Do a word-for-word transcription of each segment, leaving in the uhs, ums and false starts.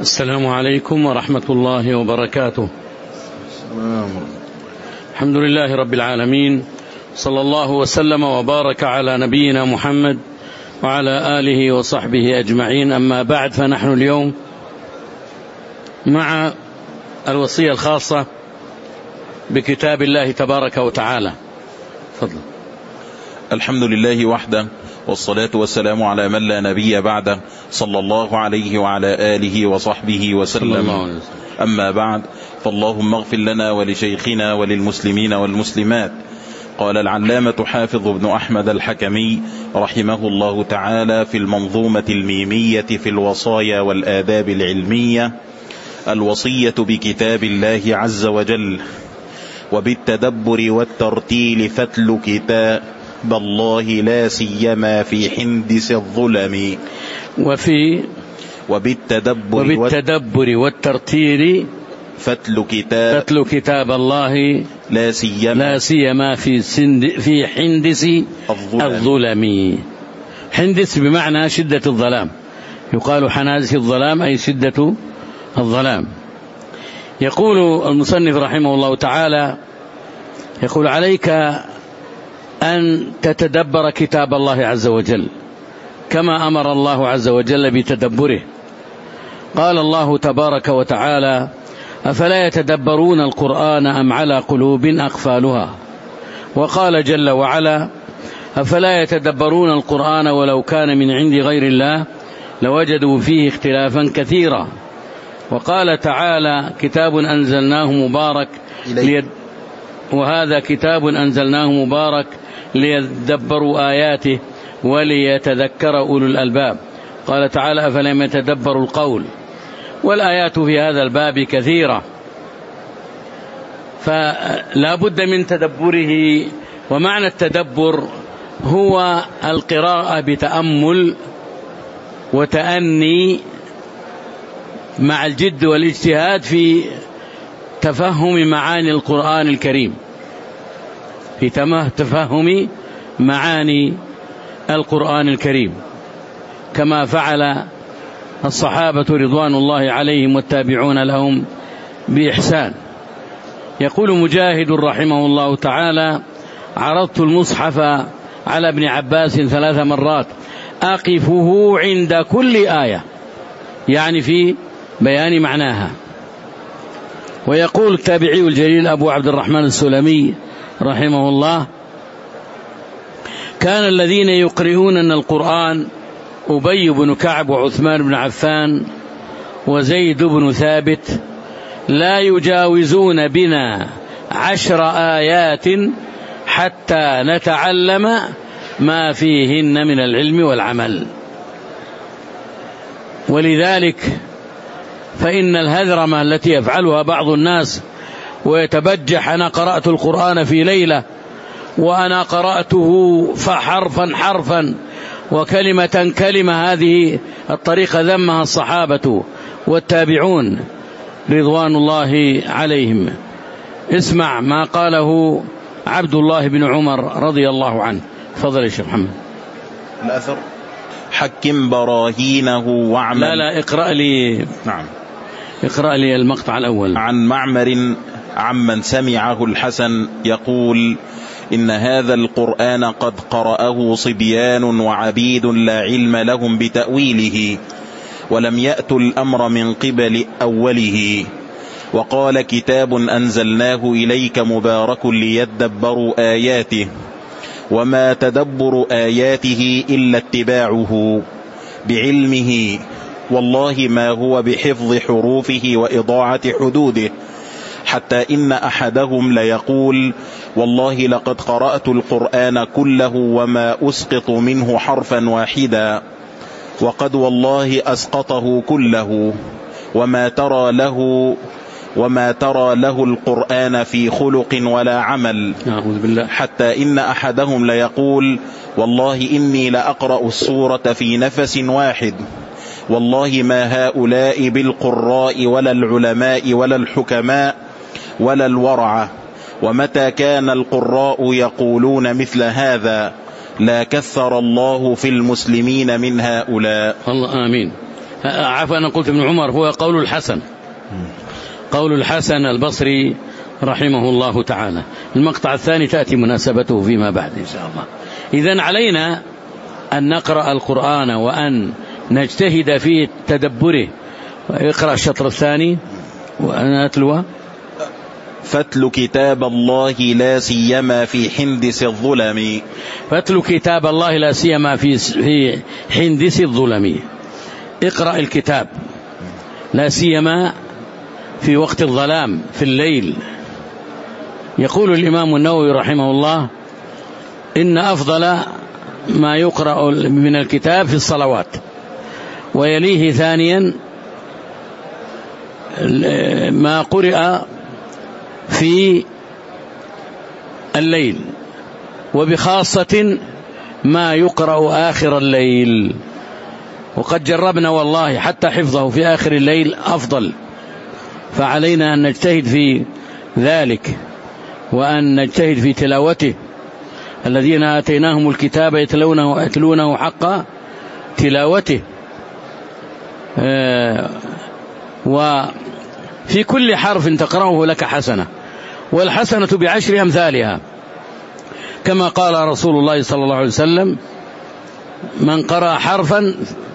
السلام عليكم ورحمة الله وبركاته. الحمد لله رب العالمين، صلى الله وسلم وبارك على نبينا محمد وعلى آله وصحبه أجمعين. أما بعد، فنحن اليوم مع الوصية الخاصة بكتاب الله تبارك وتعالى. فضل. الحمد لله وحده، والصلاة والسلام على من لا نبي بعده، صلى الله عليه وعلى آله وصحبه وسلم. أما بعد، فاللهم اغفر لنا ولشيخنا وللمسلمين والمسلمات. قال العلامة حافظ بن أحمد الحكمي رحمه الله تعالى في المنظومة الميمية في الوصايا والآداب العلمية: الوصية بكتاب الله عز وجل وبالتدبر والترتيل فتل كتاب بالله لا سيما في حندس الظلم. وفي وبالتدبر, وبالتدبر والترتيل فتل كتاب فتل كتاب الله لا سيما لا سيما في سند في حندس الظلم. الظلم. حندس بمعنى شدة الظلام، يقال حنادس الظلام أي شدة الظلام. يقول المصنف رحمه الله تعالى: يقول عليك أن تتدبر كتاب الله عز وجل كما أمر الله عز وجل بتدبره. قال الله تبارك وتعالى: أفلا يتدبرون القرآن أم على قلوب أقفالها. وقال جل وعلا: أفلا يتدبرون القرآن ولو كان من عند غير الله لوجدوا فيه اختلافا كثيرا. وقال تعالى: كتاب أنزلناه مبارك ليد وهذا كتاب أنزلناه مبارك ليدبروا آياته وليتذكر أولو الألباب. قال تعالى: أفلم يتدبروا القول. والآيات في هذا الباب كثيرة، فلا بد من تدبره. ومعنى التدبر هو القراءة بتأمل وتأني مع الجد والاجتهاد في تفهم معاني القرآن الكريم، في تفهم معاني القرآن الكريم، كما فعل الصحابة رضوان الله عليهم والتابعون لهم بإحسان. يقول مجاهد رحمه الله تعالى: عرضت المصحف على ابن عباس ثلاث مرات أقفه عند كل آية، يعني في بيان معناها. ويقول التابعي الجليل أبو عبد الرحمن السلمي رحمه الله: كان الذين يقرؤون القرآن أبي بن كعب وعثمان بن عفان وزيد بن ثابت لا يجاوزون بنا عشر آيات حتى نتعلم ما فيهن من العلم والعمل. ولذلك فإن الهذرمة التي يفعلها بعض الناس ويتبجح: أنا قرأت القرآن في ليلة، وأنا قرأته فحرفا حرفا وكلمة كلمة، هذه الطريقة ذمها الصحابة والتابعون رضوان الله عليهم. اسمع ما قاله عبد الله بن عمر رضي الله عنه. فضل يا شيخ محمد. الأثر: حكم براهينه واعمل. لا لا اقرأ لي. نعم. اقرأ لي المقطع الأول. عن معمر عمن سمعه الحسن يقول: إن هذا القرآن قد قرأه صبيان وعبيد لا علم لهم بتأويله، ولم يأتوا الأمر من قبل أوله. وقال: كتاب أنزلناه إليك مبارك ليدبروا آياته، وما تدبر آياته إلا اتباعه بعلمه، والله ما هو بحفظ حروفه وإضاعة حدوده، حتى إن أحدهم ليقول: والله لقد قرأت القرآن كله وما أسقط منه حرفا واحدا، وقد والله أسقطه كله، وما ترى له وما ترى له القرآن في خلق ولا عمل. أعوذ بالله. حتى إن أحدهم ليقول: والله إني لأقرأ السورة في نفس واحد، والله ما هؤلاء بالقراء ولا العلماء ولا الحكماء ولا الورعة. ومتى كان القراء يقولون مثل هذا لا كثر الله في المسلمين من هؤلاء. الله آمين. عفوا أنا قلت ابن عمر، هو قول الحسن، قول الحسن البصري رحمه الله تعالى. المقطع الثاني تأتي مناسبته فيما بعد إن شاء الله. إذن علينا أن نقرأ القرآن وأن نجتهد في تدبره. اقرأ الشطر الثاني وأنا أتلوه. فاتل كتاب الله لا سيما في حندس الظلم. فاتل كتاب الله لا سيما في في حندس الظلم. اقرأ الكتاب لا سيما في وقت الظلام في الليل. يقول الإمام النووي رحمه الله إن أفضل ما يقرأ من الكتاب في الصلوات، ويليه ثانيا ما قرأ في الليل، وبخاصة ما يقرأ آخر الليل. وقد جربنا والله حتى حفظه في آخر الليل أفضل، فعلينا أن نجتهد في ذلك وأن نجتهد في تلاوته. الذين آتيناهم الكتاب يتلونه, يتلونه حق تلاوته. آه وفي كل حرف تقرأه لك حسنة، والحسنة بعشر أمثالها، كما قال رسول الله صلى الله عليه وسلم من قرأ حرفا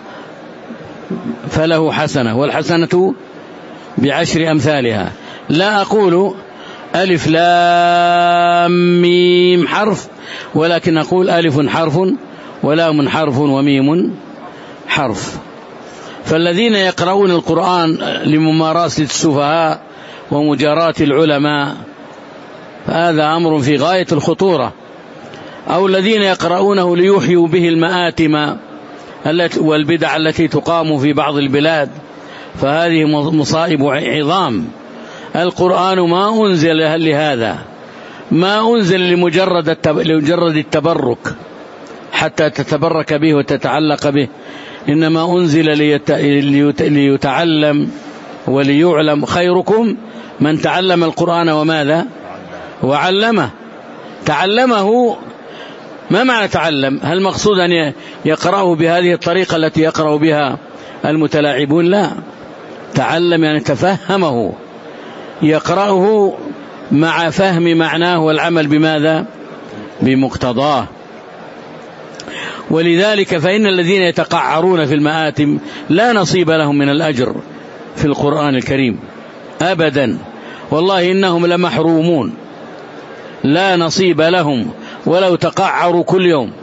فله حسنة، والحسنة بعشر أمثالها. لا أقول ألف لام ميم حرف، ولكن أقول ألف حرف ولام حرف وميم حرف. فالذين يقرؤون القرآن لممارسة السفهاء ومجاراة العلماء هذا أمر في غاية الخطورة، أو الذين يقرؤونه ليحيوا به المآتم والبدع التي تقام في بعض البلاد، فهذه مصائب عظام. القرآن ما أنزل لهذا، ما أنزل لمجرد لمجرد التبرك حتى تتبرك به وتتعلق به، إنما أنزل ليت... ليت... ليتعلم وليعلم. خيركم من تعلم القرآن وماذا وعلمه. تعلمه ما معنى تعلم؟ هل مقصود أن يقرأه بهذه الطريقة التي يقرأ بها المتلاعبون؟ لا، تعلم يعني تفهمه، يقرأه مع فهم معناه والعمل بماذا؟ بمقتضاه. ولذلك فإن الذين يتقعرون في المآتم لا نصيب لهم من الأجر في القرآن الكريم أبدا، والله إنهم لمحرومون، لا نصيب لهم ولو تقعروا كل يوم.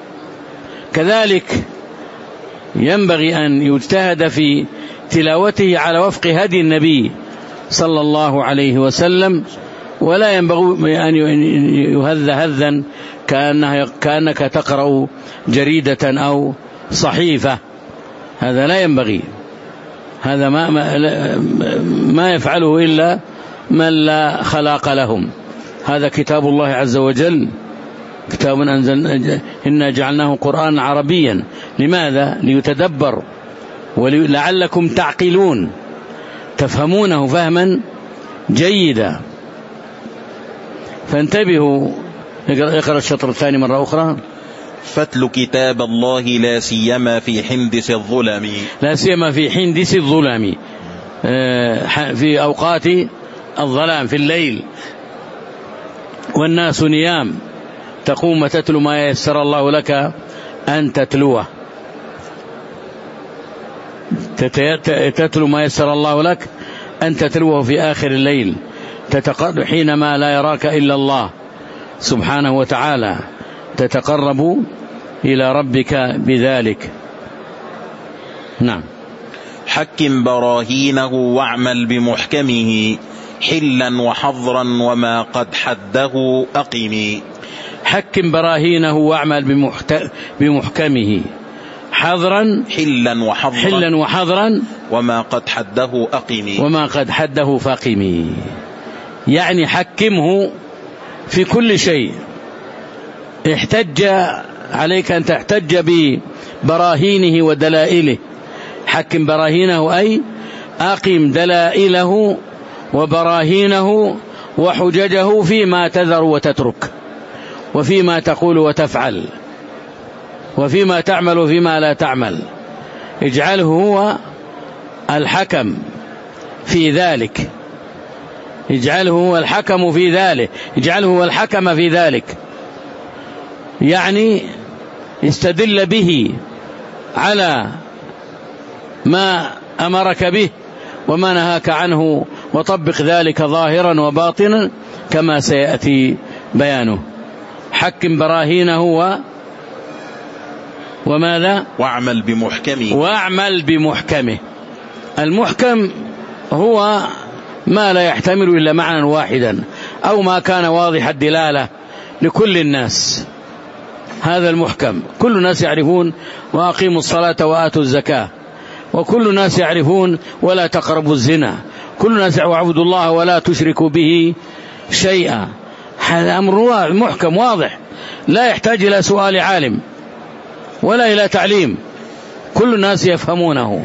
كذلك ينبغي أن يجتهد في تلاوته على وفق هدي النبي صلى الله عليه وسلم، ولا ينبغي أن يهذ هذا كأنك تقرأ جريدة أو صحيفة، هذا لا ينبغي. هذا ما, ما, ما يفعله إلا من لا خلاق لهم. هذا كتاب الله عز وجل، كتاب أنزل إنا جعلناه قرآن عربيا. لماذا؟ ليتدبر ولعلكم تعقلون، تفهمونه فهما جيدا. فانتبهوا. اقرأ الشطر الثاني مرة أخرى. فاتل كتاب الله لا سيما في حندس الظلم. لا سيما في حندس الظلم، في أوقات الظلام في الليل والناس نيام، تقوم تتلو ما يسر الله لك أن تتلوه. تتلو ما يسر الله لك أن تتلوه في آخر الليل، تتقرب حينما لا يراك إلا الله سبحانه وتعالى، تتقرب إلى ربك بذلك. نعم. حكم براهينه واعمل بمحكمه، حلا وحظرا وما قد حده أقم. حكم براهينه واعمل بمحت... بمحكمه، حظرا حلا وحظرا حلا وحظرا وما قد حده أقم. وما قد حده فاقم. يعني حكمه في كل شيء. احتج عليك أن تحتج ببراهينه ودلائله. حكم براهينه أي أقم دلائله وبراهينه وحججه فيما تذر وتترك، وفيما تقول وتفعل، وفيما تعمل وفيما لا تعمل. اجعله هو الحكم في ذلك، يجعله هو الحكم في ذلك، يجعله هو الحكم في ذلك، يعني استدل به على ما أمرك به وما نهاك عنه، وطبق ذلك ظاهرا وباطنا كما سيأتي بيانه. حكم براهينه و وماذا واعمل بمحكمه واعمل بمحكمه. المحكم هو ما لا يحتمل إلا معنى واحدا أو ما كان واضح الدلالة لكل الناس، هذا المحكم. كل الناس يعرفون وأقيموا الصلاة وآتوا الزكاة، وكل الناس يعرفون ولا تقربوا الزنا، كل الناس واعبدوا الله ولا تشركوا به شيئا. هذا أمر محكم واضح لا يحتاج إلى سؤال عالم ولا إلى تعليم، كل الناس يفهمونه.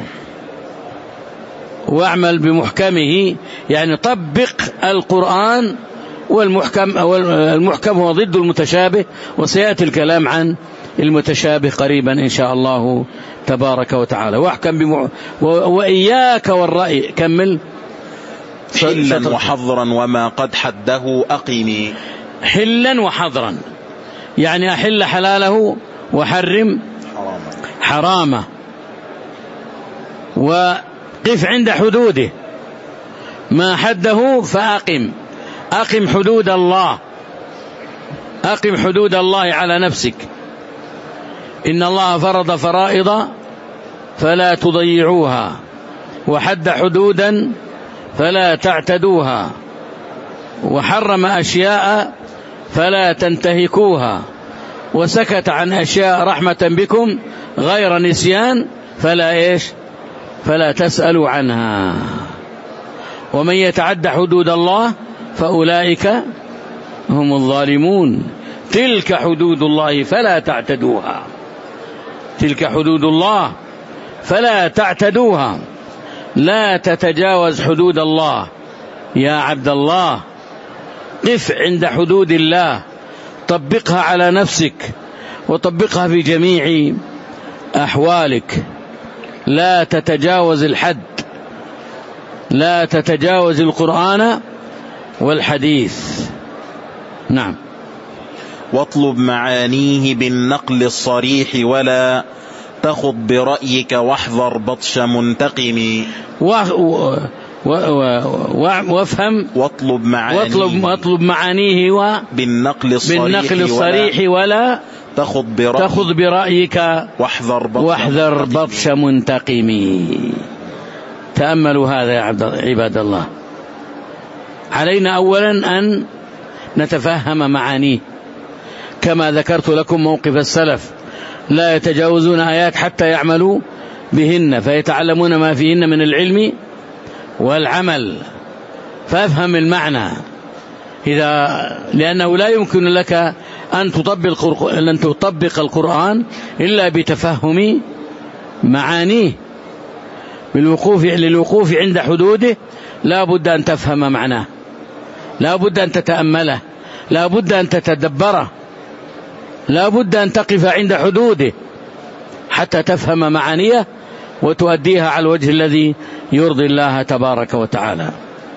واعمل بمحكمه يعني طبق القرآن، والمحكم المحكم هو ضد المتشابه، وسيأتي الكلام عن المتشابه قريبا إن شاء الله تبارك وتعالى. واحكم بمح... و... وإياك والرأي. كمل. حلا وحظرا وما قد حده أقيمي. حلا وحظرا يعني أحل حلاله وحرم حرامه، وقف عند حدوده، ما حده فأقم. أقم حدود الله، أقم حدود الله على نفسك. إن الله فرض فرائض فلا تضيعوها، وحد حدودا فلا تعتدوها، وحرم أشياء فلا تنتهكوها، وسكت عن أشياء رحمة بكم غير نسيان فلا إيش فلا تسألوا عنها. ومن يتعد حدود الله فأولئك هم الظالمون. تلك حدود الله فلا تعتدوها، تلك حدود الله فلا تعتدوها. لا تتجاوز حدود الله يا عبد الله، قف عند حدود الله، طبقها على نفسك وطبقها في جميع أحوالك. لا تتجاوز الحد، لا تتجاوز القرآن والحديث. نعم. واطلب معانيه بالنقل الصريح ولا تخض برأيك واحذر بطش منتقم. وافهم واطلب معانيه, واطلب واطلب معانيه و بالنقل الصريح, بالنقل الصريح ولا, ولا تخض برأيك, تخض برأيك واحذر بطش, واحذر بطش منتقم. تأملوا هذا يا عباد الله. علينا أولا أن نتفهم معانيه، كما ذكرت لكم موقف السلف، لا يتجاوزون آيات حتى يعملوا بهن فيتعلمون ما فيهن من العلم والعمل. فافهم المعنى، إذا لأنه لا يمكن لك أن تطبق أن تطبق القرآن إلا بتفهم معانيه. بالوقوف للوقوف عند حدوده لا بد أن تفهم معناه، لا بد أن تتأمله، لا بد أن تتدبره، لا بد أن تقف عند حدوده حتى تفهم معانيه وتؤديها على الوجه الذي يرضي الله تبارك وتعالى.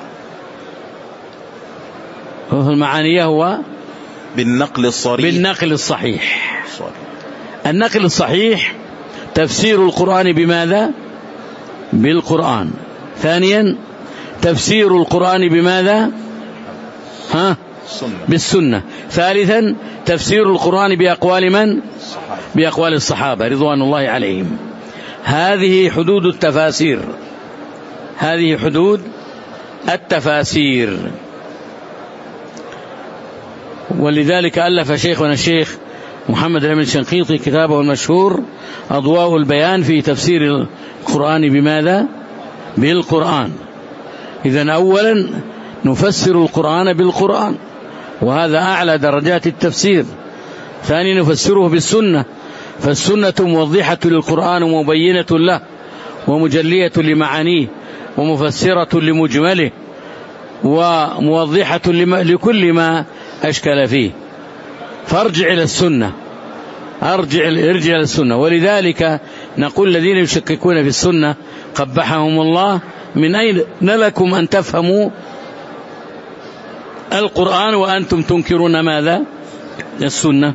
المعانيه هو بالنقل الصريح. بالنقل الصحيح. النقل الصحيح تفسير القرآن بماذا؟ بالقرآن. ثانيا تفسير القرآن بماذا؟ ها؟ بالسنة. ثالثا تفسير القرآن بأقوال من؟ بأقوال الصحابة رضوان الله عليهم. هذه حدود التفاسير، هذه حدود التفاسير. ولذلك ألف شيخنا الشيخ محمد الأمين الشنقيطي كتابه المشهور أضواء البيان في تفسير القرآن بماذا؟ بالقرآن. إذن أولا نفسر القرآن بالقرآن، وهذا أعلى درجات التفسير. ثانيا نفسره بالسنة، فالسنة موضحة للقرآن ومبينة له ومجلية لمعانيه ومفسرة لمجمله وموضحة لكل ما أشكل فيه. فارجع إلى السنة، أرجع ارجع إلى السنة. ولذلك نقول الذين يشككون في السنة قبحهم الله. من أين لكم أن تفهموا القرآن وأنتم تنكرون ماذا؟ السنة.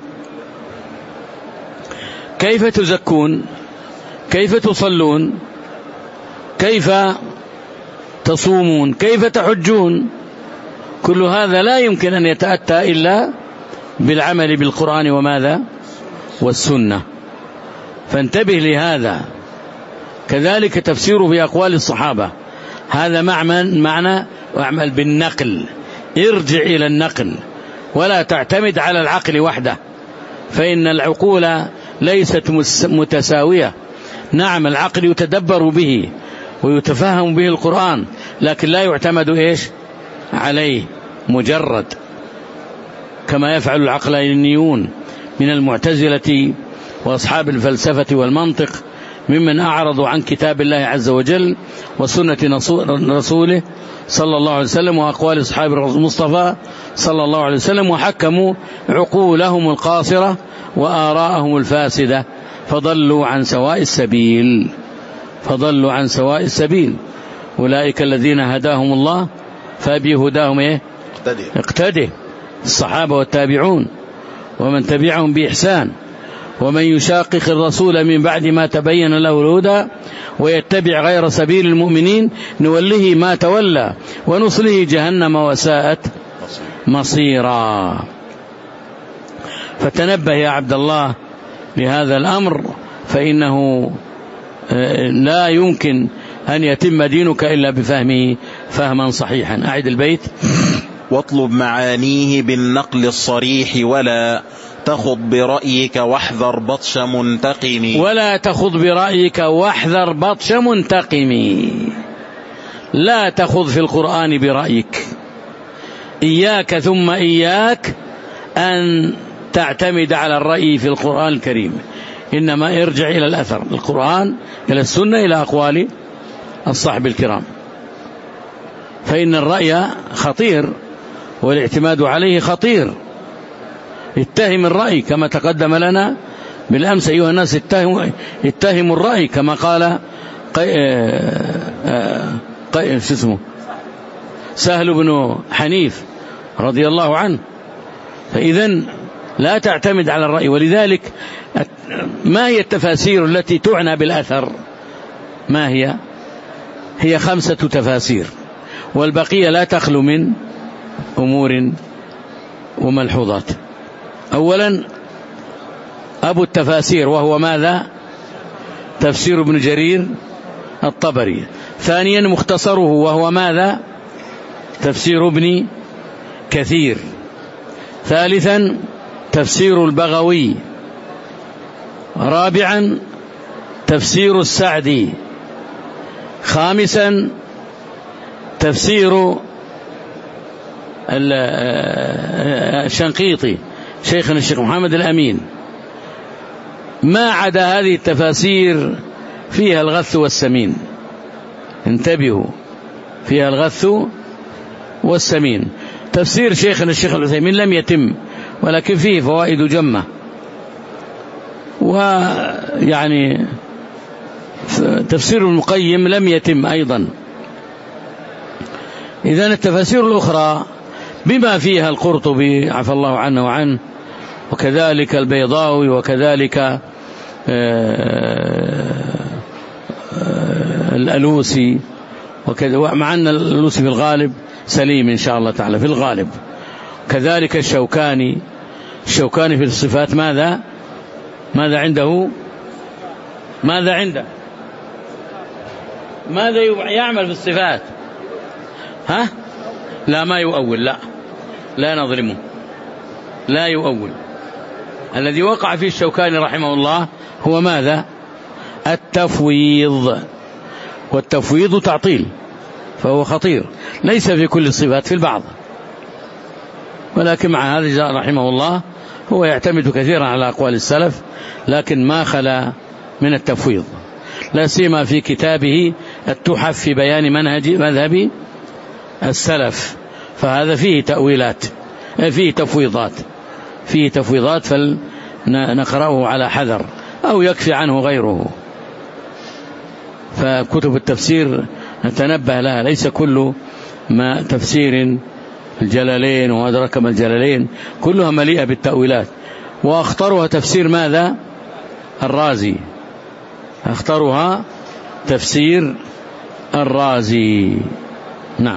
كيف تزكون؟ كيف تصلون؟ كيف تصومون؟ كيف تحجون؟ كل هذا لا يمكن أن يتأتى إلا بالعمل بالقرآن وماذا؟ والسنة. فانتبه لهذا. كذلك تفسيره بأقوال الصحابة، هذا معنى معنى واعمل بالنقل، ارجع إلى النقل ولا تعتمد على العقل وحده، فإن العقول ليست متساوية. نعم العقل يتدبر به ويتفهم به القرآن، لكن لا يعتمد إيش عليه مجرد، كما يفعل العقلانيون من المعتزلة وأصحاب الفلسفة والمنطق، ممن أعرضوا عن كتاب الله عز وجل وسنة رسوله صلى الله عليه وسلم وأقوال أصحاب المصطفى صلى الله عليه وسلم، وحكموا عقولهم القاصرة وآراءهم الفاسدة، فضلوا عن سواء السبيل فضلوا عن سواء السبيل. أولئك الذين هداهم الله فبهداهم إيه؟ اقتده. الصحابة والتابعون ومن تبعهم بإحسان. ومن يشاقق الرسول من بعد ما تبين له الهدى ويتبع غير سبيل المؤمنين نوله ما تولى ونصله جهنم وساءت مصيرا. فتنبه يا عبد الله لهذا الأمر، فإنه لا يمكن أن يتم دينك إلا بفهمه فهما صحيحا. أعد البيت. واطلب معانيه بالنقل الصريح ولا تخض برأيك واحذر بطش منتقم. ولا تخض برأيك واحذر بطش منتقم. لا تخض في القرآن برأيك، إياك ثم إياك أن تعتمد على الرأي في القرآن الكريم، إنما ارجع إلى الأثر، القرآن إلى السنة إلى أقوال الصحب الكرام، فإن الرأي خطير والاعتماد عليه خطير. اتهم الرأي كما تقدم لنا بالأمس أيها الناس، اتهموا اتهم الرأي كما قال قي... قي... شو اسمه سهل بن حنيف رضي الله عنه. فإذن لا تعتمد على الرأي. ولذلك ما هي التفاسير التي تعنى بالأثر؟ ما هي؟ هي خمسة تفاسير، والبقية لا تخلو من أمور وملحوظات. أولا أبو التفاسير وهو ماذا؟ تفسير ابن جرير الطبري. ثانيا مختصره وهو ماذا؟ تفسير ابن كثير. ثالثا تفسير البغوي. رابعا تفسير السعدي. خامسا تفسير الشنقيطي شيخنا الشيخ محمد الأمين. ما عدا هذه التفاسير فيها الغث والسمين، انتبهوا، فيها الغث والسمين. تفسير شيخنا الشيخ العثيمين لم يتم، ولكن فيه فوائد جمة، ويعني تفسير المقيم لم يتم أيضا. إذن التفاسير الأخرى بما فيها القرطبي عفى الله عنه وعنه، وكذلك البيضاوي، وكذلك الألوسي، مع أن الألوسي في الغالب سليم إن شاء الله تعالى في الغالب. كذلك الشوكاني الشوكاني في الصفات ماذا ماذا عنده ماذا عنده ماذا يعمل في الصفات؟ ها لا ما يؤول، لا لا نظلمه، لا يؤول. الذي وقع فيه الشوكاني رحمه الله هو ماذا؟ التفويض، والتفويض تعطيل، فهو خطير، ليس في كل الصفات، في البعض، ولكن مع هذا رحمه الله هو يعتمد كثيرا على أقوال السلف، لكن ما خلا من التفويض، لا سيما في كتابه التحف في بيان منهج مذهب السلف، فهذا فيه تأويلات، فيه تفويضات فيه تفويضات فلنقرأه على حذر، أو يكفي عنه غيره. فكتب التفسير نتنبه لها، ليس كل ما تفسير الجلالين وأدرك ما الجلالين كلها مليئة بالتأويلات. وأخطرها تفسير ماذا؟ الرازي، أخطرها تفسير الرازي. نعم.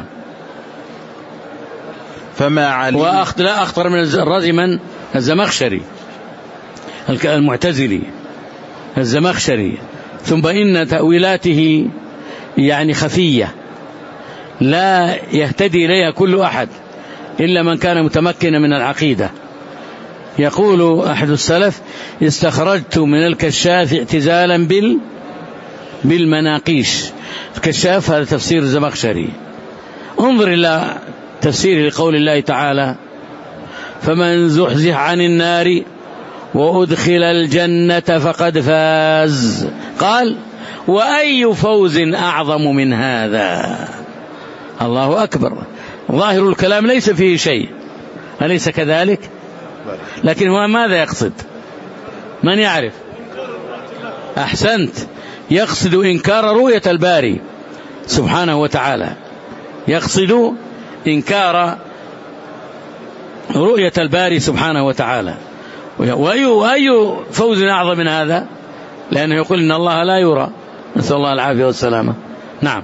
فما علم وأخطر لا أخطر من الرازي من؟ الزمخشري المعتزلي الزمخشري. ثم إن تأويلاته يعني خفية لا يهتدي إليها كل أحد إلا من كان متمكنا من العقيدة. يقول أحد السلف: استخرجت من الكشاف اعتزالا بال بالمناقيش. الكشاف هذا تفسير الزمخشري. انظر إلى تفسير لقول الله تعالى: فمن زحزح عن النار وأدخل الجنة فقد فاز. قال: وأي فوز أعظم من هذا؟ الله أكبر. ظاهر الكلام ليس فيه شيء، أليس كذلك؟ لكن هو ماذا يقصد؟ من يعرف؟ أحسنت، يقصد إنكار رؤية الباري سبحانه وتعالى، يقصد إنكار رؤية الباري سبحانه وتعالى. وأي فوز أعظم من هذا؟ لأنه يقول إن الله لا يرى، نسأل الله العافية والسلامة. نعم.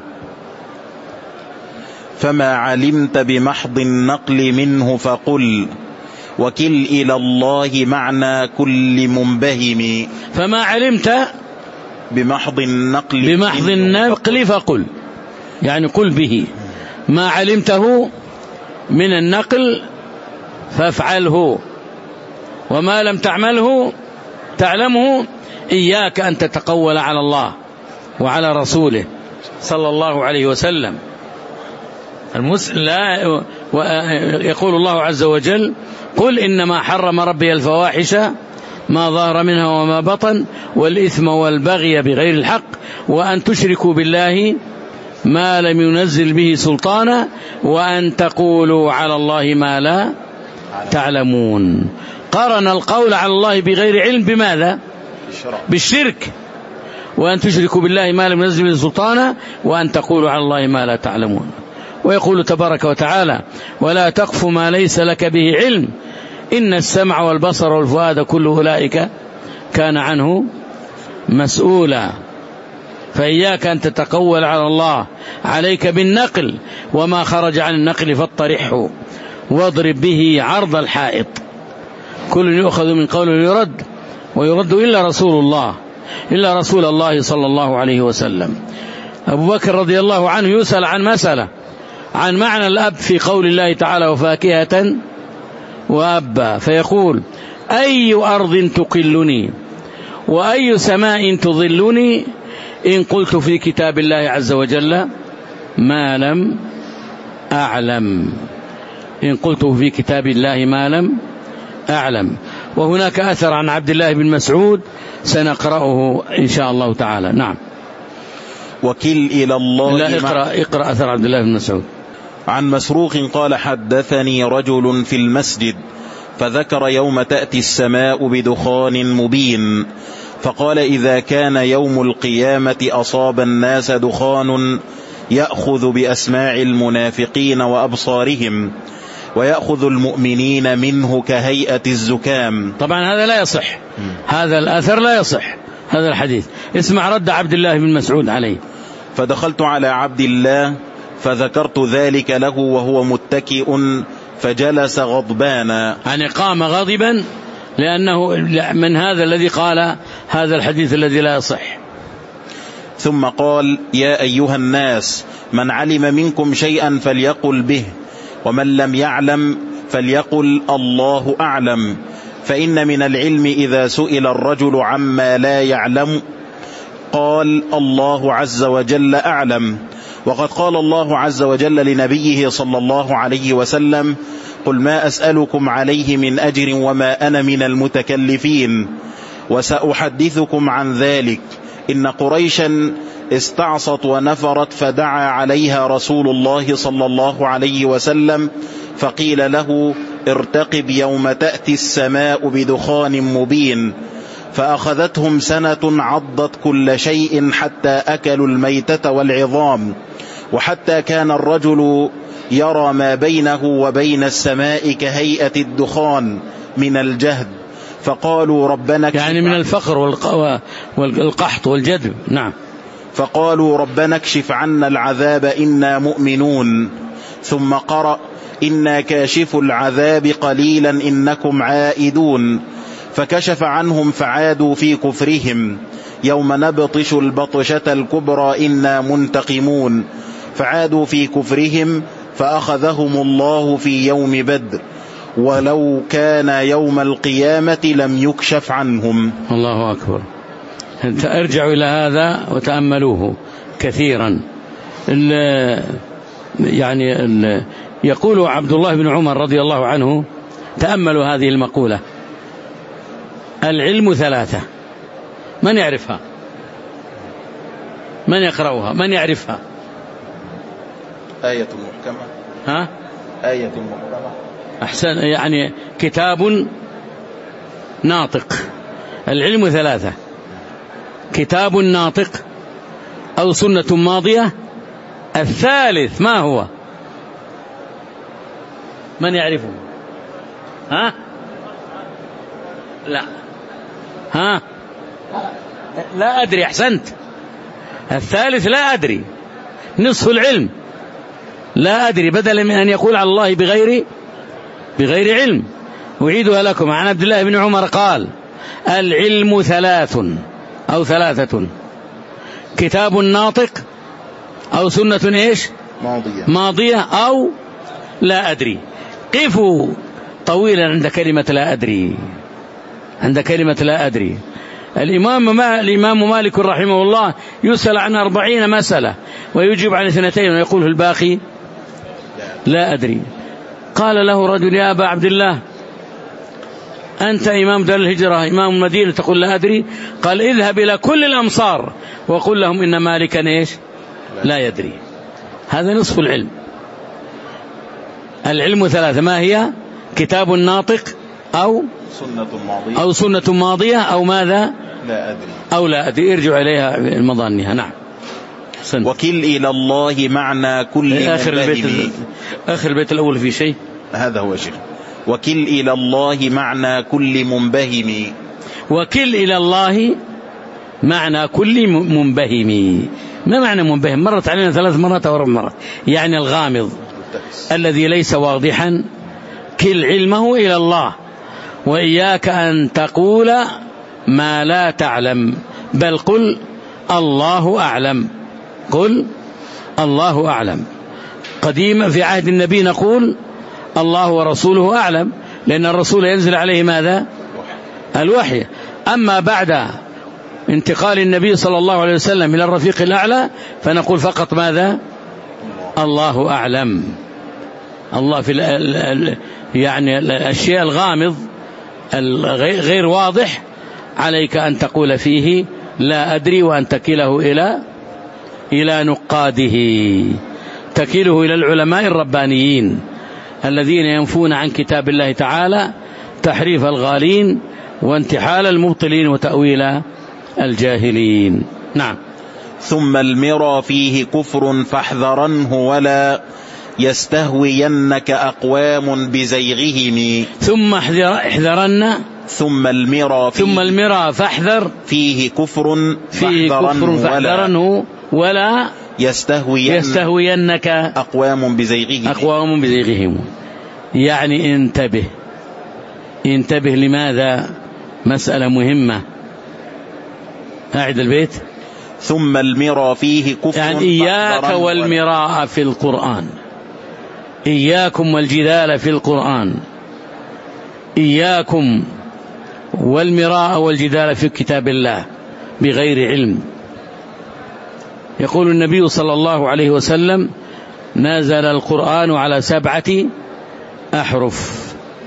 فما علمت بمحض النقل منه فقل وكل إلى الله معنى كل منبهم. فما علمت بمحض النقل بمحض النقل فقل، يعني قل به ما علمته من النقل فافعله، وما لم تعمله تعلمه إياك أن تتقول على الله وعلى رسوله صلى الله عليه وسلم. المسلم لا يقول الله عز وجل: قل إنما حرم ربي الفواحش ما ظهر منها وما بطن والإثم والبغي بغير الحق وأن تشركوا بالله ما لم ينزل به سلطانا وأن تقولوا على الله ما لا تعلمون. قارن القول على الله بغير علم بماذا؟ بالشرك. وأن تشركوا بالله ما لم ينزل به سلطانا وأن تقولوا على الله ما لا تعلمون. ويقول تبارك وتعالى: ولا تقف ما ليس لك به علم إن السمع والبصر والفؤاد كل أولئك كان عنه مسؤولا. فإياك أن تتقول على الله، عليك بالنقل، وما خرج عن النقل فاطرحه واضرب به عرض الحائط. كل يؤخذ من قوله يرد ويرد إلا رسول الله إلا رسول الله صلى الله عليه وسلم. أبو بكر رضي الله عنه يسأل عن مسألة عن معنى الأب في قول الله تعالى: وفاكهة وأبا، فيقول: أي أرض تقلني وأي سماء تظلني إن قلت في كتاب الله عز وجل ما لم أعلم. إن قلت في كتاب الله ما لم أعلم. وهناك أثر عن عبد الله بن مسعود سنقرأه إن شاء الله تعالى. نعم. وكل إلى الله. لا، اقرأ, اقرأ أثر عبد الله بن مسعود. عن مسروق قال: حدثني رجل في المسجد فذكر يوم تأتي السماء بدخان مبين، فقال: إذا كان يوم القيامة أصاب الناس دخان يأخذ بأسماع المنافقين وأبصارهم ويأخذ المؤمنين منه كهيئة الزكام. طبعا هذا لا يصح، هذا الأثر لا يصح، هذا الحديث. اسمع رد عبد الله بن مسعود عليه: فدخلت على عبد الله فذكرت ذلك له وهو متكئ فجلس غضبانا. يعني قام غاضبا لأنه من هذا الذي قال هذا الحديث الذي لا يصح. ثم قال: يا أيها الناس، من علم منكم شيئا فليقل به، ومن لم يعلم فليقل الله أعلم، فإن من العلم إذا سئل الرجل عما لا يعلم قال الله عز وجل أعلم. وقد قال الله عز وجل لنبيه صلى الله عليه وسلم: قل ما أسألكم عليه من أجر وما أنا من المتكلفين، وسأحدثكم عن ذلك. إن قريشا استعصت ونفرت فدعا عليها رسول الله صلى الله عليه وسلم فقيل له: ارتقب يوم تأتي السماء بدخان مبين. فأخذتهم سنة عضت كل شيء حتى أكلوا الميتة والعظام، وحتى كان الرجل يرى ما بينه وبين السماء كهيئة الدخان من الجهد، فقالوا ربنا يعني من الفقر والقحط والجذب. نعم. فقالوا ربنا اكشف عنا العذاب إنا مؤمنون. ثم قرأ إنا كاشف العذاب قليلا إنكم عائدون، فكشف عنهم فعادوا في كفرهم. يوم نبطش البطشة الكبرى إنا منتقمون، فعادوا في كفرهم فأخذهم الله في يوم بدر، ولو كان يوم القيامة لم يكشف عنهم. الله أكبر. ارجعوا إلى هذا وتأملوه كثيرا. ال يعني ال يقول عبد الله بن عمر رضي الله عنه، تأملوا هذه المقولة: العلم ثلاثة. من يعرفها؟ من يقرأها؟ من يعرفها؟ آية محكمة. ها؟ آية محكمة. أحسن. يعني كتاب ناطق. العلم ثلاثة: كتاب ناطق، أو سنة ماضية. الثالث ما هو؟ من يعرفه؟ ها؟ لا. ها؟ لا أدري. أحسنت. الثالث لا أدري، نصف العلم. لا أدري بدلا من أن يقول على الله بغير بغير علم. أعيدها لكم. عن عبد الله بن عمر قال: العلم ثلاث أو ثلاثة: كتاب ناطق، أو سنة إيش؟ ماضية. ماضية، أو لا أدري. قفوا طويلا عند كلمة لا أدري. عند كلمة لا أدري. الإمام ما الإمام مالك رحمه الله يسأل عن أربعين مسألة ويجيب عن اثنتين ويقول في الباقي لا أدري. قال له رجل: يا أبا عبد الله، أنت إمام دار الهجرة، إمام المدينة، تقول لا أدري؟ قال: اذهب إلى كل الأمصار وقل لهم إن مالكا إيش؟ لا يدري. هذا نصف العلم. العلم ثلاثة: ما هي؟ كتاب ناطق، أو سنة ماضية، أو سنة ماضية، أو ماذا؟ لا أدري. أو لا أدري. ارجع إليها المظانها. نعم. سنة. وكل إلى الله معنى كل آخر البيت, آخر البيت الأول في شيء. هذا هو شيء. وكل إلى الله معنى كل منبهم. وكل إلى الله معنى كل منبهم. ما معنى منبهم؟ مرت علينا ثلاث مرات أو أربع مرات. يعني الغامض الذي ليس واضحا. كل علمه إلى الله، وإياك أن تقول ما لا تعلم، بل قل الله أعلم. قل الله أعلم. قديما في عهد النبي نقول الله ورسوله أعلم، لأن الرسول ينزل عليه ماذا؟ الوحي. أما بعد انتقال النبي صلى الله عليه وسلم إلى الرفيق الأعلى فنقول فقط ماذا؟ الله أعلم. الله في ال ال يعني الأشياء الغامض غير واضح عليك أن تقول فيه لا أدري، وأن تكله إلى إلى نقاده، تكله إلى العلماء الربانيين الذين ينفون عن كتاب الله تعالى تحريف الغالين وانتحال المبطلين وتأويل الجاهلين. نعم. ثم المرى فيه كفر فاحذرنه ولا يستهوينك أقوام بزيغهم. ثم احذرن ثم المرى ثم المرى فاحذر فيه كفر فيه كفر فاحذرنه ولا يستهوين يستهوينك أقوام بزيغهم. أقوام بزيغهم. يعني انتبه انتبه. لماذا؟ مسألة مهمة. أعد البيت. ثم المرى فيه كفر يعني إياك والمراء في القرآن. إياكم والجدال في القرآن. إياكم والمراء والجدال في كتاب الله بغير علم. يقول النبي صلى الله عليه وسلم: نزل القرآن على سبعة أحرف.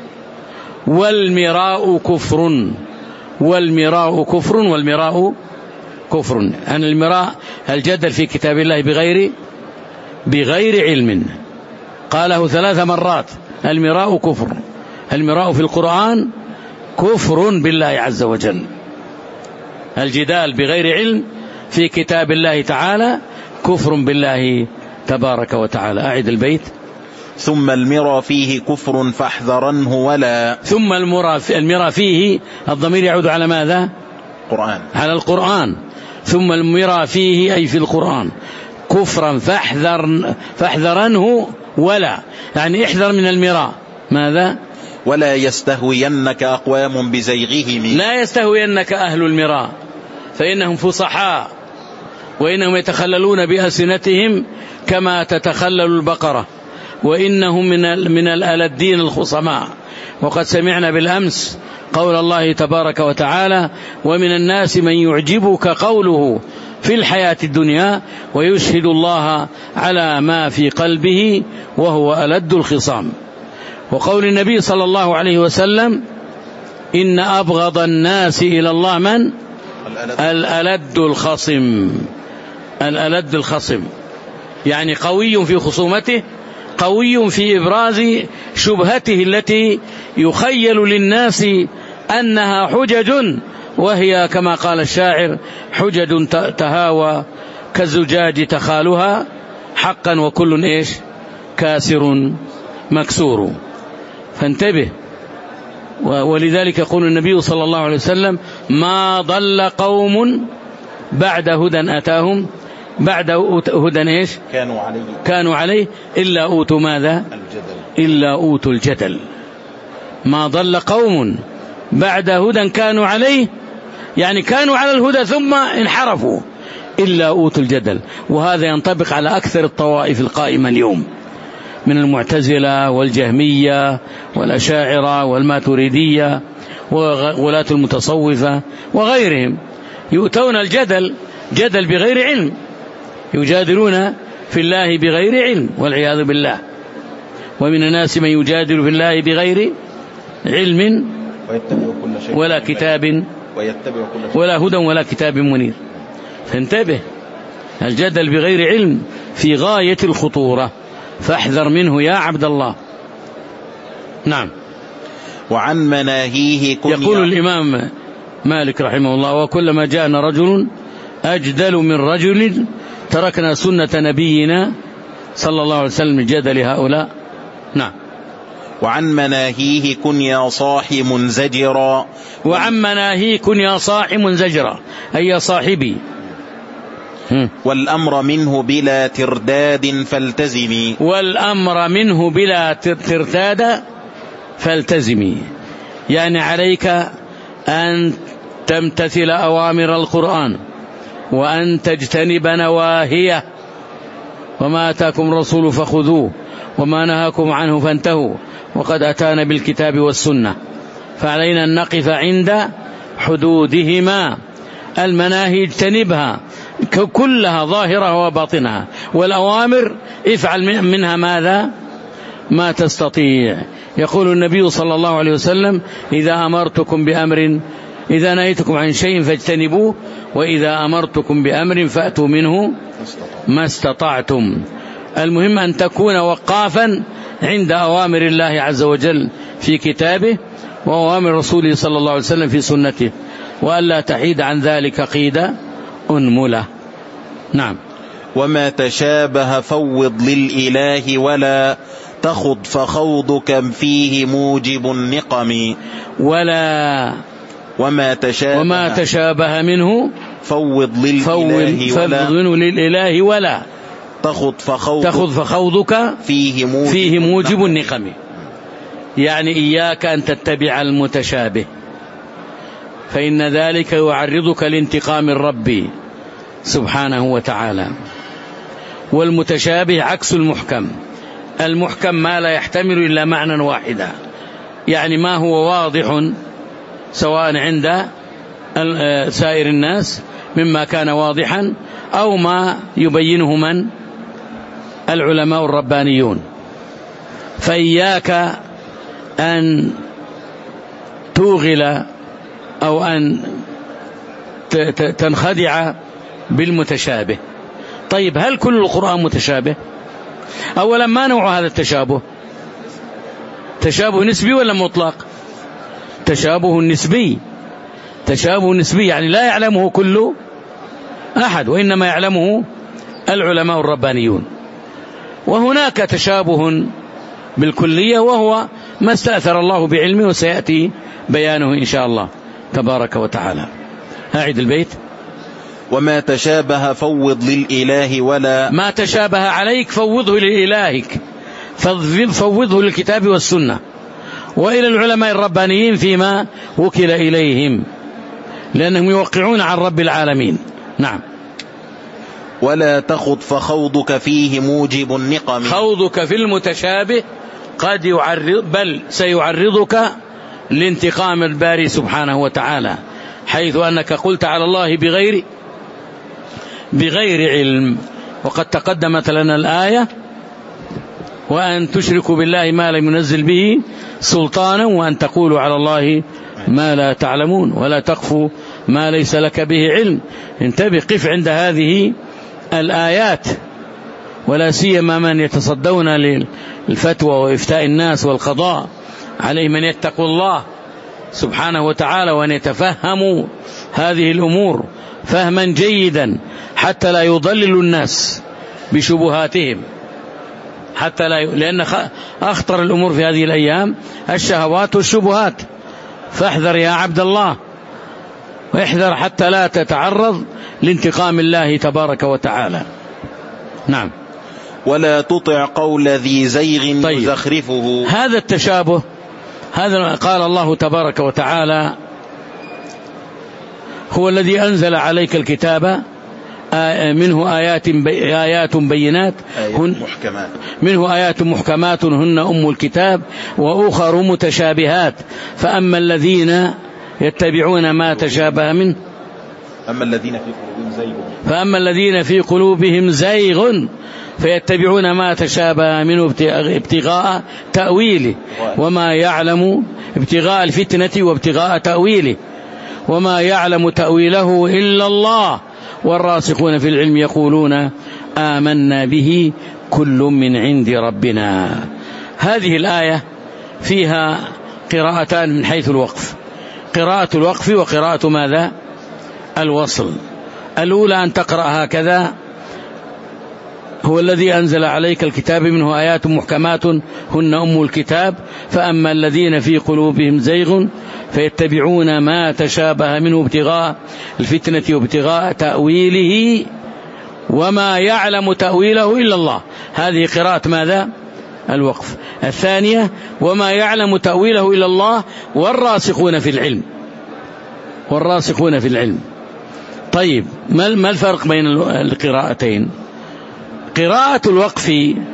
والمراء كفر. والمراء كفر. والمراء كفر. أن المراء الجدل في كتاب الله بغير بغير علم. قاله ثلاث مرات: المراء كفر. المراء في القرآن كفر بالله عز وجل. الجدال بغير علم في كتاب الله تعالى كفر بالله تبارك وتعالى. أعد البيت. ثم المرى فيه كفر فاحذرنه ولا. ثم المرى فيه الضمير يعود على ماذا؟ قرآن. على القرآن. ثم المرى فيه أي في القرآن كفرا فاحذر فاحذرنه ولا، يعني احذر من المراء. ماذا؟ ولا يستهوينك أقوام بزيغهم. لا يستهوينك أهل المراء فإنهم فصحاء وإنهم يتخللون بألسنتهم كما تتخلل البقرة، وإنهم من من الألدين الخصماء. وقد سمعنا بالأمس قول الله تبارك وتعالى: ومن الناس من يعجبك قوله في الحياة الدنيا ويشهد الله على ما في قلبه وهو ألد الخصام. وقول النبي صلى الله عليه وسلم: إن أبغض الناس إلى الله من؟ الألد الخصم. الألد الخصم يعني قوي في خصومته، قوي في إبراز شبهته التي يخيل للناس أنها حجج، وهي كما قال الشاعر: حجج تهاوى كالزجاج تخالها حقا وكل إيش كاسر مكسور. فانتبه. ولذلك يقول النبي صلى الله عليه وسلم: ما ضل قوم بعد هدى أتاهم بعد هدى إيش كانوا عليه كانوا عليه إلا أوتوا ماذا؟ الجدل. إلا أوتوا الجدل. ما ضل قوم بعد هدى كانوا عليه، يعني كانوا على الهدى ثم انحرفوا، إلا أوتوا الجدل. وهذا ينطبق على أكثر الطوائف القائمة اليوم من المعتزلة والجهمية والأشاعرة والماتريدية وغلاة المتصوفة وغيرهم. يؤتون الجدل جدل بغير علم، يجادلون في الله بغير علم والعياذ بالله. ومن الناس من يجادل في الله بغير علم ولا كتاب ولا هدى ولا كتاب منير. فانتبه، الجدل بغير علم في غاية الخطورة، فاحذر منه يا عبد الله. نعم. وعن مناهيه كن يقول الإمام مالك رحمه الله: وكلما جاءنا رجل أجدل من رجل تركنا سنة نبينا صلى الله عليه وسلم الجدل هؤلاء. نعم. وعن مناهيه كن يا صاحي منزجرا. وعن مناهيه كن يا صاحي منزجرا أي يا صاحبي. والأمر منه بلا ترداد فالتزمي. والأمر منه بلا ترداد فالتزمي، يعني عليك أن تمتثل أوامر القرآن وأن تجتنب نواهيه، وما أتاكم الرسول فخذوه وما نهاكم عنه فانتهوا وقد أتانا بالكتاب والسنة، فعلينا أن نقف عند حدودهما. المناهي اجتنبها كلها ظاهرها وباطنها، والأوامر افعل منها ماذا ما تستطيع. يقول النبي صلى الله عليه وسلم: إذا أمرتكم بأمر إذا نهيتكم عن شيء فاجتنبوه، وإذا أمرتكم بأمر فأتوا منه ما استطعتم. المهم أن تكون وقافا عند أوامر الله عز وجل في كتابه وأوامر رسوله صلى الله عليه وسلم في سنته، وألا تحيد عن ذلك قيد أنملة. نعم. وما تشابه فوض للإله ولا تخض فخوضك فيه موجب النقم. ولا وما تشابه, وما تشابه منه فوض للإله فوض ولا للإله ولا تخض فخوضك, تخض فخوضك فيه موجب, فيه موجب النقم. يعني إياك أن تتبع المتشابه، فإن ذلك يعرضك لانتقام الرب سبحانه وتعالى. والمتشابه عكس المحكم. المحكم ما لا يحتمل إلا معنى واحدا، يعني ما هو واضح سواء عند سائر الناس مما كان واضحا أو ما يبينه من العلماء الربانيون. فإياك أن توغل أو أن تنخدع بالمتشابه. طيب، هل كل القرآن متشابه؟ أولا، ما نوع هذا التشابه؟ تشابه نسبي ولا مطلق؟ تشابه نسبي، تشابه نسبي، يعني لا يعلمه كل أحد، وإنما يعلمه العلماء الربانيون. وهناك تشابه بالكلية، وهو ما استأثر الله بعلمه، وسيأتي بيانه إن شاء الله تبارك وتعالى. أعد البيت. وما تشابه فوض للإله ولا ما تشابه عليك فوضه لإلهك، فوضه للكتاب والسنة، وإلى العلماء الربانيين فيما وكل إليهم، لأنهم يوقعون عن رب العالمين. نعم. ولا تخض فخوضك فيه موجب النقم. خوضك في المتشابه قد يعرض، بل سيعرضك لانتقام الباري سبحانه وتعالى، حيث أنك قلت على الله بغير بغير علم. وقد تقدمت لنا الآية: وأن تشركوا بالله ما لم ينزل به سلطانا، وأن تقولوا على الله ما لا تعلمون، ولا تقفوا ما ليس لك به علم. انتبه، قف عند هذه الآيات، ولا سيما من يتصدون للفتوى وإفتاء الناس والقضاء، عليهم أن يتقوا الله سبحانه وتعالى، وأن يتفهموا هذه الأمور فهما جيدا، حتى لا يضللوا الناس بشبهاتهم، حتى لا ي... لأن أخطر الأمور في هذه الأيام الشهوات والشبهات. فاحذر يا عبد الله، واحذر حتى لا تتعرض لانتقام الله تبارك وتعالى. نعم. ولا تطع قول ذي زيغ طيب. يزخرفه. هذا التشابه، هذا قال الله تبارك وتعالى: هو الذي أنزل عليك الكتاب منه آيات بي آيات بينات هن محكمات منه آيات محكمات هن أم الكتاب وأخر متشابهات، فأما الذين يتبعون ما تشابه منه أما الذين في قلوبهم زيغ فأما الذين في قلوبهم زيغ فيتبعون ما تشابه منه ابتغاء تأويله وما يعلم ابتغاء الفتنة وابتغاء تأويله وما يعلم تأويله إلا الله والراسخون في العلم يقولون آمنا به كل من عند ربنا. هذه الآية فيها قراءتان من حيث الوقف: قراءة الوقف وقراءة ماذا؟ الوصل. الأولى أن تقرأ هكذا: هو الذي أنزل عليك الكتاب منه آيات محكمات هن أم الكتاب فأما الذين في قلوبهم زيغ فيتبعون ما تشابه منه ابتغاء الفتنة وابتغاء تأويله وما يعلم تأويله إلا الله. هذه قراءة ماذا؟ الوقف. الثانية: وما يعلم تأويله إلا الله والراسخون في العلم. والراسخون في العلم. طيب، ما الفرق بين القراءتين؟ قراءة الوقف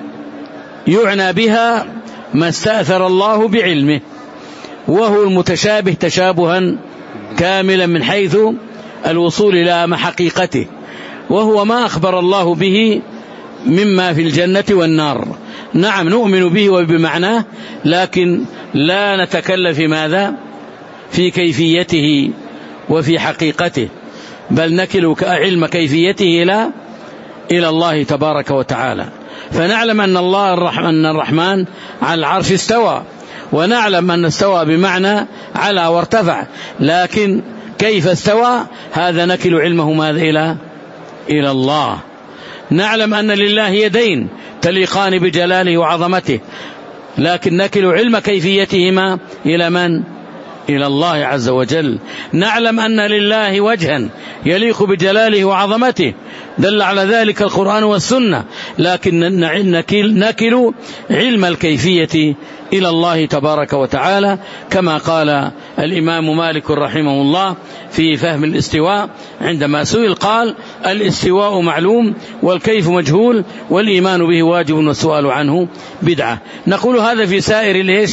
يعنى بها ما استأثر الله بعلمه، وهو المتشابه تشابها كاملا من حيث الوصول إلى حقيقته، وهو ما أخبر الله به مما في الجنة والنار. نعم، نؤمن به وبمعناه، لكن لا نتكلم في ماذا؟ في كيفيته وفي حقيقته، بل نكل علم كيفيته إلى إلى الله تبارك وتعالى. فنعلم أن الله الرحمن, الرحمن على العرش استوى، ونعلم أن استوى بمعنى على وارتفع، لكن كيف استوى هذا نكل علمه ماذا إلى إلى الله. نعلم أن لله يدين تليقان بجلاله وعظمته، لكن نكل علم كيفيتهما إلى من؟ إلى الله عز وجل. نعلم أن لله وجها يليق بجلاله وعظمته، دل على ذلك القرآن والسنة، لكن نكل, نكل علم الكيفية إلى الله تبارك وتعالى، كما قال الإمام مالك رحمه الله في فهم الاستواء عندما سئل قال: الاستواء معلوم والكيف مجهول والإيمان به واجب والسؤال عنه بدعة. نقول هذا في سائر ليش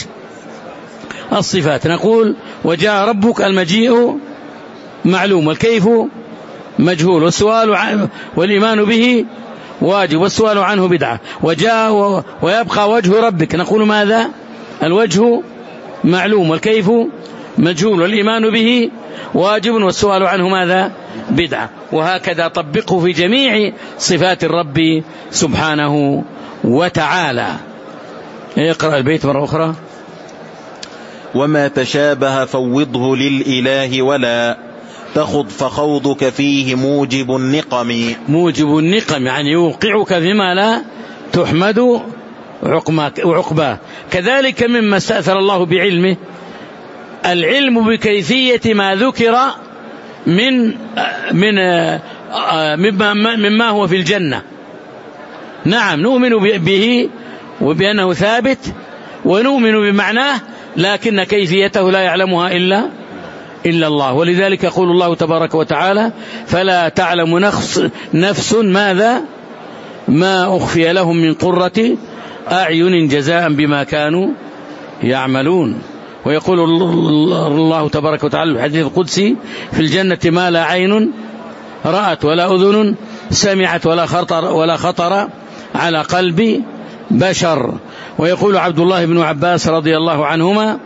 الصفات، نقول: وجاء ربك المجيء معلوم والكيف مجهول والسؤال عنه والإيمان به واجب والسؤال عنه بدعة. وجاء ويبقى وجه ربك، نقول ماذا؟ الوجه معلوم والكيف مجهول والإيمان به واجب والسؤال عنه ماذا؟ بدعة. وهكذا طبقه في جميع صفات الرب سبحانه وتعالى. اقرأ البيت مرة أخرى. وما تشابه فوضه للإله ولا تخض فخوضك فيه موجب النقم. موجب النقم يعني يوقعك فيما لا تحمد عقباه. كذلك مما استأثر الله بعلمه العلم بكيفية ما ذكر من من مما, مما هو في الجنة. نعم نؤمن به وبأنه ثابت ونؤمن بمعناه، لكن كيفيته لا يعلمها إلا إلا الله. ولذلك يقول الله تبارك وتعالى فلا تعلم نفس, نفس ماذا ما أخفي لهم من قرة أعين جزاء بما كانوا يعملون. ويقول الله تبارك وتعالى في الحديث القدسي في الجنة ما لا عين رأت ولا أذن سمعت ولا خطر, ولا خطر على قلب بشر. ويقول عبد الله بن عباس رضي الله عنهما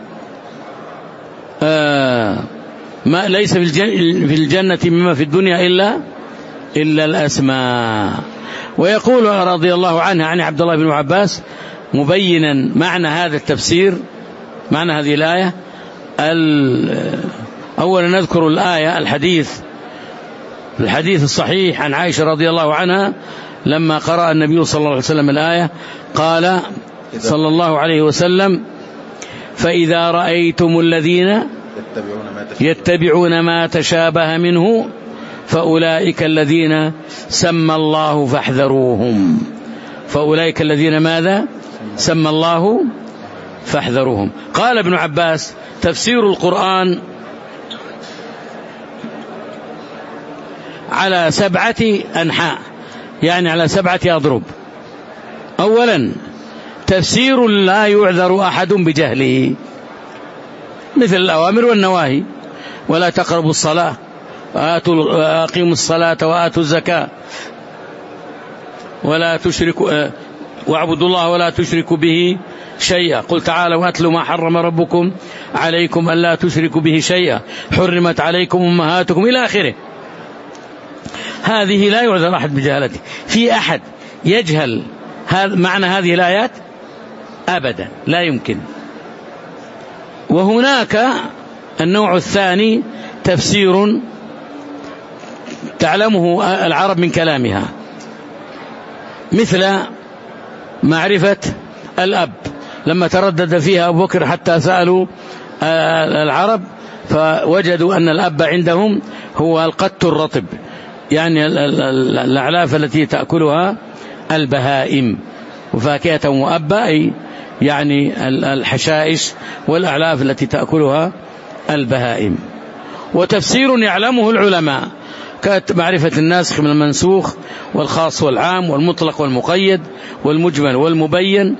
آه ما ليس في الجنة مما في الدنيا إلا إلا الأسماء. ويقول رضي الله عنه عن عبد الله بن عباس مبينا معنى هذا التفسير، معنى هذه الآية. أولا نذكر الآية الحديث الحديث الصحيح عن عائشة رضي الله عنها لما قرأ النبي صلى الله عليه وسلم الآية قال صلى الله عليه وسلم فإذا رأيتم الذين يتبعون ما تشابه منه فأولئك الذين سمى الله فاحذروهم. فأولئك الذين ماذا سمى الله فاحذروهم. قال ابن عباس تفسير القرآن على سبعة أنحاء، يعني على سبعة أضرب. أولا تفسير لا يعذر أحد بجهله، مثل الأوامر والنواهي، ولا تقربوا الصلاة وأقيموا الصلاة وآتوا الزكاة ولا تشركوا واعبدوا الله ولا تشركوا به شيئا. قل تعالوا واتلوا ما حرم ربكم عليكم ألا تشركوا به شيئا، حرمت عليكم أمهاتكم إلى آخره. هذه لا يعذر أحد بجهالته. في أحد يجهل هذا معنى هذه الآيات؟ أبدا لا يمكن. وهناك النوع الثاني تفسير تعلمه العرب من كلامها، مثل معرفة الأب لما تردد فيها أبو بكر حتى سألوا العرب فوجدوا أن الأب عندهم هو القت الرطب، يعني الأعلاف التي تأكلها البهائم، وفاكهة مؤبة أي يعني الحشائش والأعلاف التي تأكلها البهائم. وتفسير يعلمه العلماء كمعرفة الناسخ من المنسوخ والخاص والعام والمطلق والمقيد والمجمل والمبين،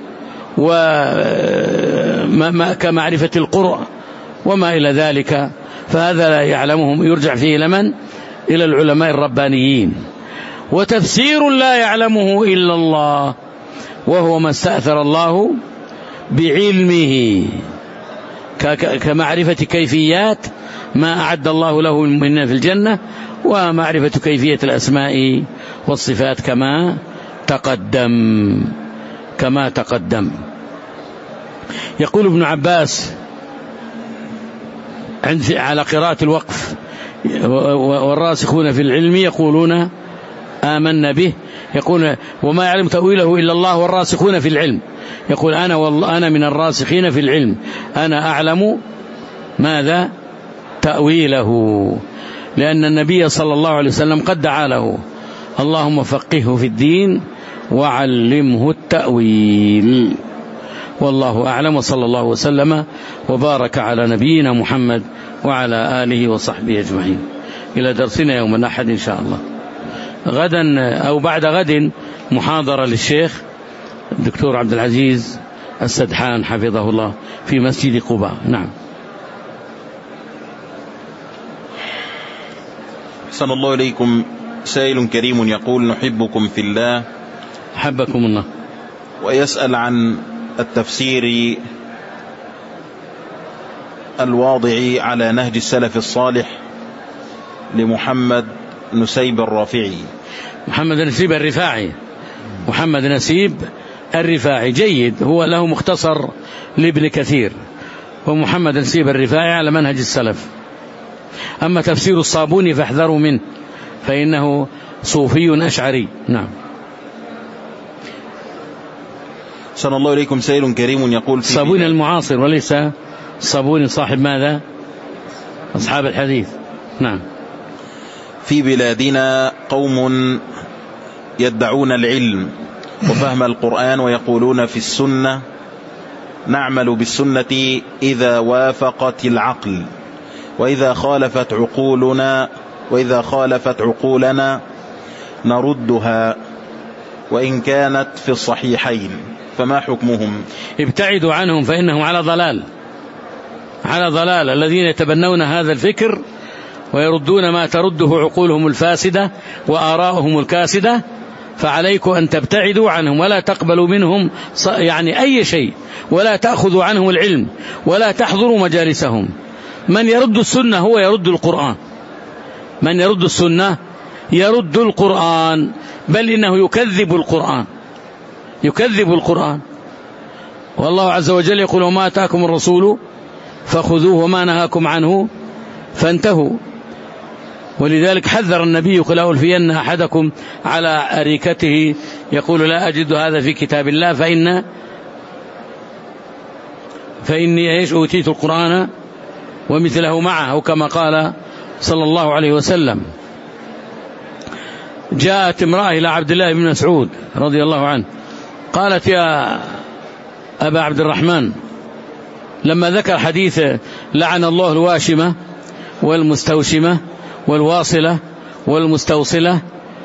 وكمعرفة القرء وما إلى ذلك. فهذا لا يعلمهم يرجع فيه لمن؟ إلى العلماء الربانيين. وتفسير لا يعلمه إلا الله وهو ما استأثر الله بعلمه، كمعرفة كيفيات ما أعد الله له من في الجنة، ومعرفة كيفية الأسماء والصفات كما تقدم كما تقدم. يقول ابن عباس على قراءة الوقف والراسخون في العلم يقولون آمنا به، يقول وما يعلم تأويله إلا الله والراسخون في العلم. يقول أنا والله أنا من الراسخين في العلم، أنا أعلم ماذا تأويله، لأن النبي صلى الله عليه وسلم قد دعا له اللهم فقهه في الدين وعلمه التأويل. والله أعلم، وصلى الله وسلم وبارك على نبينا محمد وعلى آله وصحبه أجمعين. إلى درسنا يوم الأحد إن شاء الله. غدا أو بعد غد محاضرة للشيخ الدكتور عبد العزيز السدحان حفظه الله في مسجد قباء. نعم. أحسن الله إليكم. سائل كريم يقول نحبكم في الله حبكم الله، ويسأل عن التفسير الواضع على نهج السلف الصالح لمحمد نسيب الرافعي. محمد نسيب الرفاعي محمد نسيب الرفاعي جيد، هو له مختصر لابن كثير، ومحمد نسيب الرفاعي على منهج السلف. أما تفسير الصابوني فاحذروا منه فإنه صوفي أشعري. نعم. أحسن الله إليكم سائل كريم يقول في الصابوني المعاصر وليس الصابوني صاحب ماذا؟ أصحاب الحديث. نعم. في بلادنا قوم يدعون العلم وفهم القرآن ويقولون في السنة نعمل بالسنة إذا وافقت العقل، وإذا خالفت عقولنا وإذا خالفت عقولنا نردها وإن كانت في الصحيحين، فما حكمهم؟ ابتعدوا عنهم فإنهم على ضلال، على ضلال. الذين يتبنون هذا الفكر ويردون ما ترده عقولهم الفاسدة وآراؤهم الكاسدة، فعليكم أن تبتعدوا عنهم ولا تقبلوا منهم يعني أي شيء، ولا تأخذوا عنهم العلم ولا تحضروا مجالسهم. من يرد السنة هو يرد القرآن، من يرد السنة يرد القرآن، بل إنه يكذب القرآن، يكذب القرآن. والله عز وجل يقول وما آتاكم الرسول فخذوه وما نهاكم عنه فانتهوا. ولذلك حذر النبي قل ألفين أحدكم على أريكته يقول لا أجد هذا في كتاب الله فإن فإني إيش أوتيت القرآن ومثله معه، كما قال صلى الله عليه وسلم. جاءت امرأة إلى عبد الله بن مسعود رضي الله عنه قالت يا أبا عبد الرحمن، لما ذكر حديث لعن الله الواشمة والمستوشمة والواصلة والمستوصلة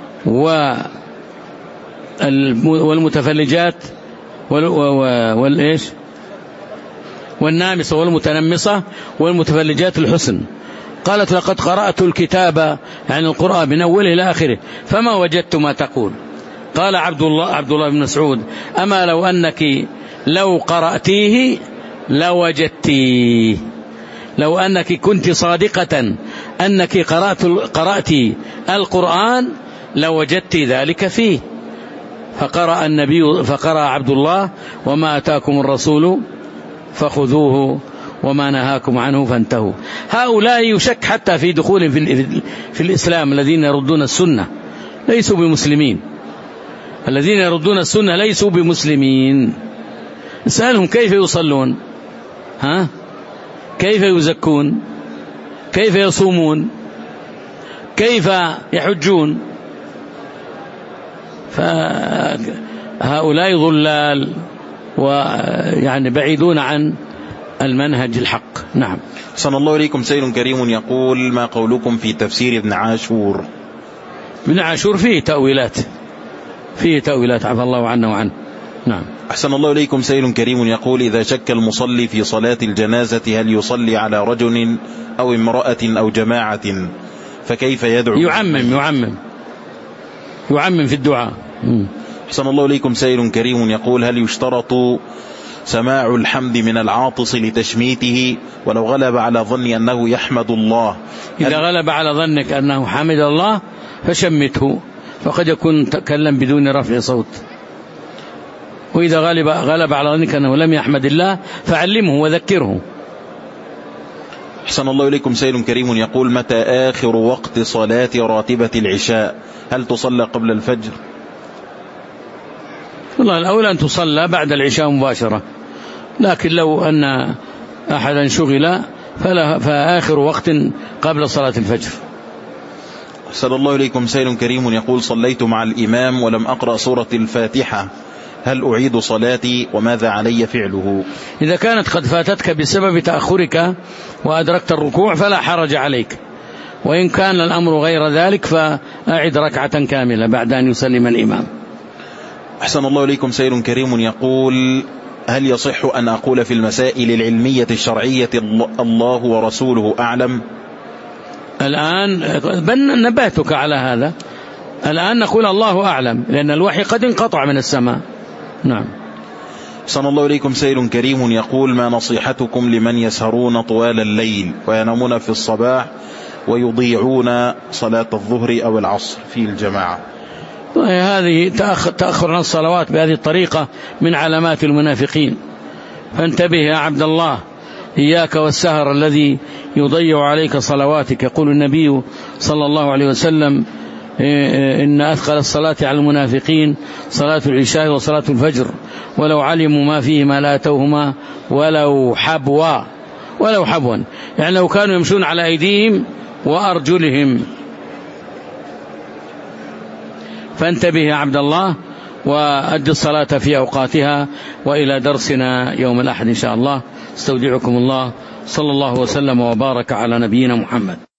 والمتفلجات والإيش والنامصة والمتنمصة والمتفلجات الحسن، قالت لقد قرأت الكتاب يعني القرآن من أوله إلى آخره فما وجدت ما تقول. قال عبد الله عبد الله بن مسعود أما لو أنك لو قرأتيه لوجدتيه، لو أنك كنت صادقة أنك قرأت قرأت القرآن لوجدت ذلك فيه. فقرأ النبي فقرأ عبد الله وما أتاكم الرسول فخذوه وما نهاكم عنه فانتهوا. هؤلاء يشك حتى في دخول في, في الإسلام، الذين يردون السنة ليسوا بمسلمين، الذين يردون السنة ليسوا بمسلمين. اسألهم كيف يصلون، ها؟ كيف يزكون، كيف يصومون، كيف يحجون. فهؤلاء ضلال ويعني بعيدون عن المنهج الحق. نعم. صلى الله عليكم سيد كريم يقول ما قولكم في تفسير ابن عاشور؟ ابن عاشور فيه تأويلات، فيه تأويلات عفى الله عنه وعنه. نعم. أحسن الله إليكم سيد كريم يقول إذا شك المصلي في صلاة الجنازة هل يصلي على رجل أو امرأة أو جماعة فكيف يدعو؟ يعمم يعمم يعمم في الدعاء. أحسن الله إليكم سيد كريم يقول هل يشترط سماع الحمد من العاطس لتشميته ولو غلب على ظني أنه يحمد الله؟ إذا غلب على ظنك أنه حمد الله فشمته، فقد يكون تكلم بدون رفع صوت. وإذا غلب, غلب على ظنك أنه لم يحمد الله فعلمه وذكره. أحسن الله إليكم سيد كريم يقول متى آخر وقت صلاة راتبة العشاء؟ هل تصلى قبل الفجر؟ والله الأولى أن تصلى بعد العشاء مباشرة، لكن لو أن أحدا شغل فآخر وقت قبل صلاة الفجر. أحسن الله إليكم سيد كريم يقول صليت مع الإمام ولم أقرأ سورة الفاتحة هل أعيد صلاتي وماذا علي فعله؟ إذا كانت قد فاتتك بسبب تأخرك وأدركت الركوع فلا حرج عليك، وإن كان الأمر غير ذلك فأعد ركعة كاملة بعد أن يسلم الإمام. أحسن الله إليكم سيد كريم يقول هل يصح أن أقول في المسائل العلمية الشرعية الله ورسوله أعلم؟ الآن نبهتك على هذا، الآن نقول الله أعلم لأن الوحي قد انقطع من السماء. نعم. أحسن الله إليكم سيد كريم يقول ما نصيحتكم لمن يسهرون طوال الليل وينامون في الصباح ويضيعون صلاة الظهر أو العصر في الجماعة؟ هذه تأخر عن الصلوات بهذه الطريقة من علامات المنافقين، فانتبه يا عبد الله، إياك والسهر الذي يضيع عليك صلواتك. يقول النبي صلى الله عليه وسلم إن أثقل الصلاة على المنافقين صلاة العشاء وصلاة الفجر، ولو علموا ما فيهما لاتوهما ولو حبوا ولو حبوا، يعني لو كانوا يمشون على أيديهم وأرجلهم. فانتبه يا عبد الله وأد الصلاة في أوقاتها. وإلى درسنا يوم الأحد إن شاء الله. استودعكم الله، صلى الله وسلم وبارك على نبينا محمد.